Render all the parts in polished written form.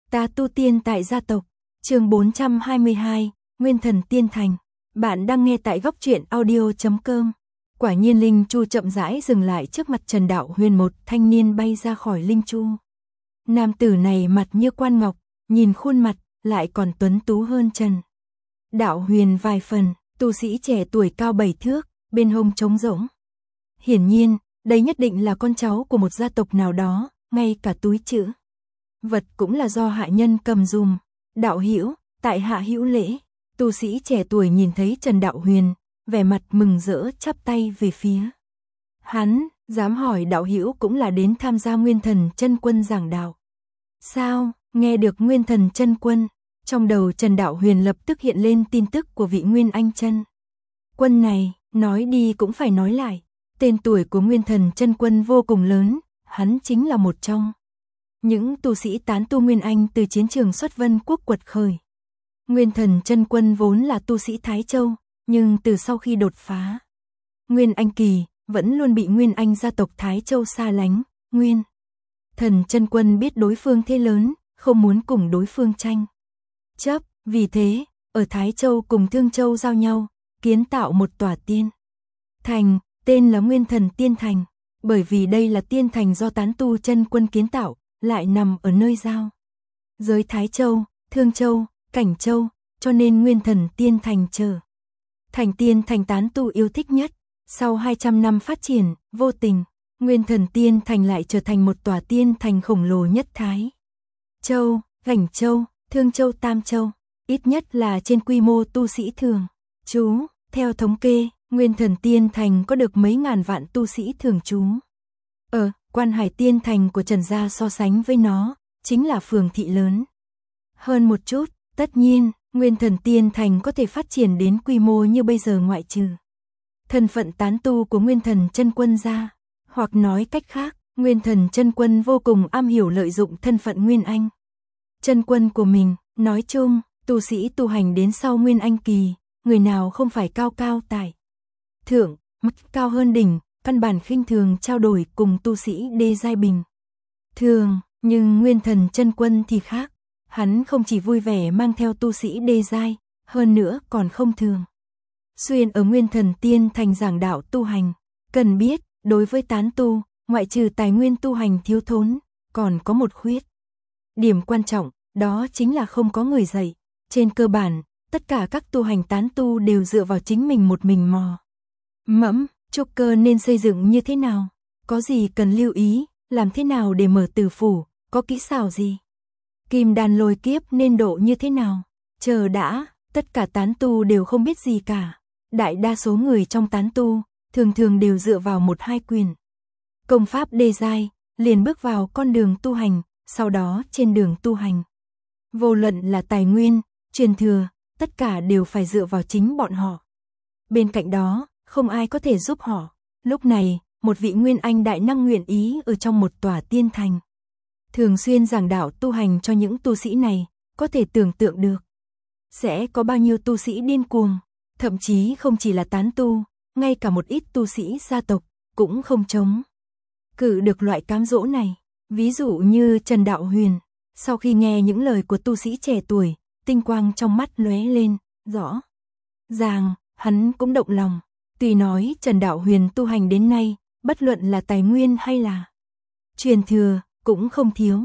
Ta tu tiên tại gia tộc, chương 422, Nguyên Thần Tiên Thành. Bạn đang nghe tại góc truyện audio.com. Quả nhiên linh chu chậm rãi dừng lại trước mặt Trần Đạo Huyền, một thanh niên bay ra khỏi linh chu. Nam tử này mặt như quan ngọc, nhìn khuôn mặt lại còn tuấn tú hơn Trần Đạo Huyền vài phần, tu sĩ trẻ tuổi cao 7 thước, bên hông trống rỗng. Hiển nhiên, đây nhất định là con cháu của một gia tộc nào đó, ngay cả túi chữ vật cũng là do hạ nhân cầm dùm. Đạo hữu, tại hạ hữu lễ. Tu sĩ trẻ tuổi nhìn thấy Trần Đạo Huyền, vẻ mặt mừng rỡ chắp tay về phía hắn. Dám hỏi đạo hữu cũng là đến tham gia Nguyên Thần Chân Quân giảng đạo sao? Nghe được Nguyên Thần Chân Quân, trong đầu Trần Đạo Huyền lập tức hiện lên tin tức của vị Nguyên Anh Chân Quân này. Nói đi cũng phải nói lại, tên tuổi của Nguyên Thần Chân Quân vô cùng lớn, hắn chính là một trong những tu sĩ tán tu Nguyên Anh từ chiến trường Xuất Vân Quốc quật khởi. Nguyên Thần Chân Quân vốn là tu sĩ Thái Châu, nhưng từ sau khi đột phá Nguyên Anh kỳ, vẫn luôn bị Nguyên Anh gia tộc Thái Châu xa lánh. Nguyên Thần Chân Quân biết đối phương thế lớn, không muốn cùng đối phương tranh chấp, vì thế, ở Thái Châu cùng Thương Châu giao nhau, kiến tạo một tòa tiên thành, tên là Nguyên Thần Tiên Thành. Bởi vì đây là tiên thành do tán tu chân quân kiến tạo, lại nằm ở nơi giao giới Thái Châu, Thương Châu, Cảnh Châu, cho nên Nguyên Thần Tiên Thành trở thành tiên thành tán tu yêu thích nhất. Sau 200 năm phát triển, vô tình, Nguyên Thần Tiên Thành lại trở thành một tòa tiên thành khổng lồ nhất Thái Châu, Cảnh Châu, Thương Châu, Tam Châu, ít nhất là trên quy mô tu sĩ thường trú. Theo thống kê, Nguyên Thần Tiên Thành có được mấy ngàn vạn tu sĩ thường trú. Quan Hải Tiên Thành của Trần gia so sánh với nó, chính là phường thị lớn hơn một chút. Tất nhiên, Nguyên Thần Tiên Thành có thể phát triển đến quy mô như bây giờ ngoại trừ thân phận tán tu của Nguyên Thần Chân Quân ra, hoặc nói cách khác, Nguyên Thần Chân Quân vô cùng am hiểu lợi dụng thân phận Nguyên Anh Chân Quân của mình. Nói chung, tu sĩ tu hành đến sau Nguyên Anh kỳ, người nào không phải cao cao tại thượng, mắt cao hơn đỉnh, căn bản khinh thường trao đổi cùng tu sĩ đê giai bình thường. Nhưng Nguyên Thần Chân Quân thì khác, hắn không chỉ vui vẻ mang theo tu sĩ đê giai, hơn nữa còn không thường xuyên ở Nguyên Thần Tiên Thành giảng đạo tu hành. Cần biết, đối với tán tu, ngoại trừ tài nguyên tu hành thiếu thốn, còn có một khuyết điểm quan trọng, đó chính là không có người dạy. Trên cơ bản, tất cả các tu hành tán tu đều dựa vào chính mình một mình mò mẫm. Trúc cơ nên xây dựng như thế nào? Có gì cần lưu ý? Làm thế nào để mở tử phủ? Có kỹ xảo gì? Kim đan lôi kiếp nên độ như thế nào? Chờ đã, tất cả tán tu đều không biết gì cả. Đại đa số người trong tán tu, thường thường đều dựa vào một hai quyền công pháp đê giai, liền bước vào con đường tu hành. Sau đó trên đường tu hành, vô luận là tài nguyên, truyền thừa, tất cả đều phải dựa vào chính bọn họ. Bên cạnh đó, không ai có thể giúp họ. Lúc này, một vị Nguyên Anh đại năng nguyện ý ở trong một tòa tiên thành, thường xuyên giảng đạo tu hành cho những tu sĩ này. Có thể tưởng tượng được, sẽ có bao nhiêu tu sĩ điên cuồng. Thậm chí không chỉ là tán tu, ngay cả một ít tu sĩ gia tộc, cũng không chống cự được loại cám dỗ này. Ví dụ như Trần Đạo Huyền, sau khi nghe những lời của tu sĩ trẻ tuổi, tinh quang trong mắt lóe lên, rõ ràng, hắn cũng động lòng. Tuy nói Trần Đạo Huyền tu hành đến nay, bất luận là tài nguyên hay là truyền thừa, cũng không thiếu.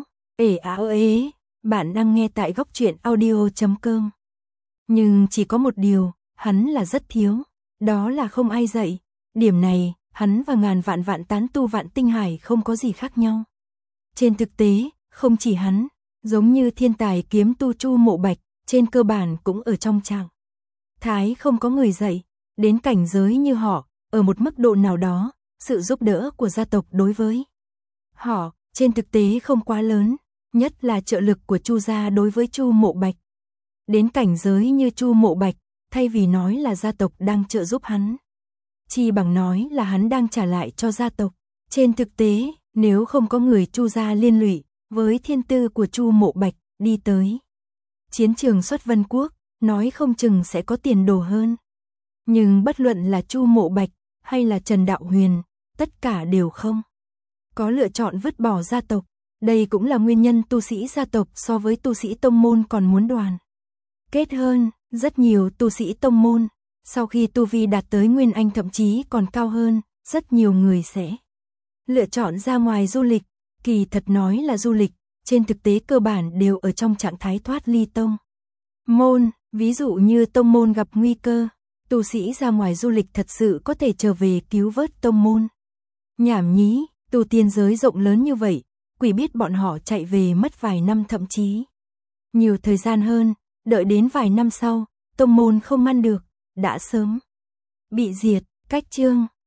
Bạn đang nghe tại góc truyện audio.com. Nhưng chỉ có một điều, hắn là rất thiếu, đó là không ai dạy. Điểm này, hắn và ngàn vạn tán tu Vạn Tinh Hải không có gì khác nhau. Trên thực tế, không chỉ hắn, giống như thiên tài kiếm tu Chu Mộ Bạch, trên cơ bản cũng ở trong trạng thái không có người dạy. Đến cảnh giới như họ, ở một mức độ nào đó, sự giúp đỡ của gia tộc đối với họ, trên thực tế không quá lớn, nhất là trợ lực của Chu gia đối với Chu Mộ Bạch. Đến cảnh giới như Chu Mộ Bạch, thay vì nói là gia tộc đang trợ giúp hắn, chi bằng nói là hắn đang trả lại cho gia tộc. Trên thực tế, nếu không có người Chu gia liên lụy với thiên tư của Chu Mộ Bạch đi tới chiến trường Xuất Vân Quốc, nói không chừng sẽ có tiền đồ hơn. Nhưng bất luận là Chu Mộ Bạch hay là Trần Đạo Huyền, tất cả đều không có lựa chọn vứt bỏ gia tộc. Đây cũng là nguyên nhân tu sĩ gia tộc so với tu sĩ tông môn còn muốn đoàn kết hơn. Rất nhiều tu sĩ tông môn, sau khi tu vi đạt tới Nguyên Anh thậm chí còn cao hơn, rất nhiều người sẽ lựa chọn ra ngoài du lịch. Kỳ thật nói là du lịch, trên thực tế cơ bản đều ở trong trạng thái thoát ly tông môn. Ví dụ như tông môn gặp nguy cơ, tu sĩ ra ngoài du lịch thật sự có thể trở về cứu vớt tông môn. Nhảm nhí, tu tiên giới rộng lớn như vậy, quỷ biết bọn họ chạy về mất vài năm thậm chí nhiều thời gian hơn, đợi đến vài năm sau, tông môn không ăn được, đã sớm bị diệt. Cách chương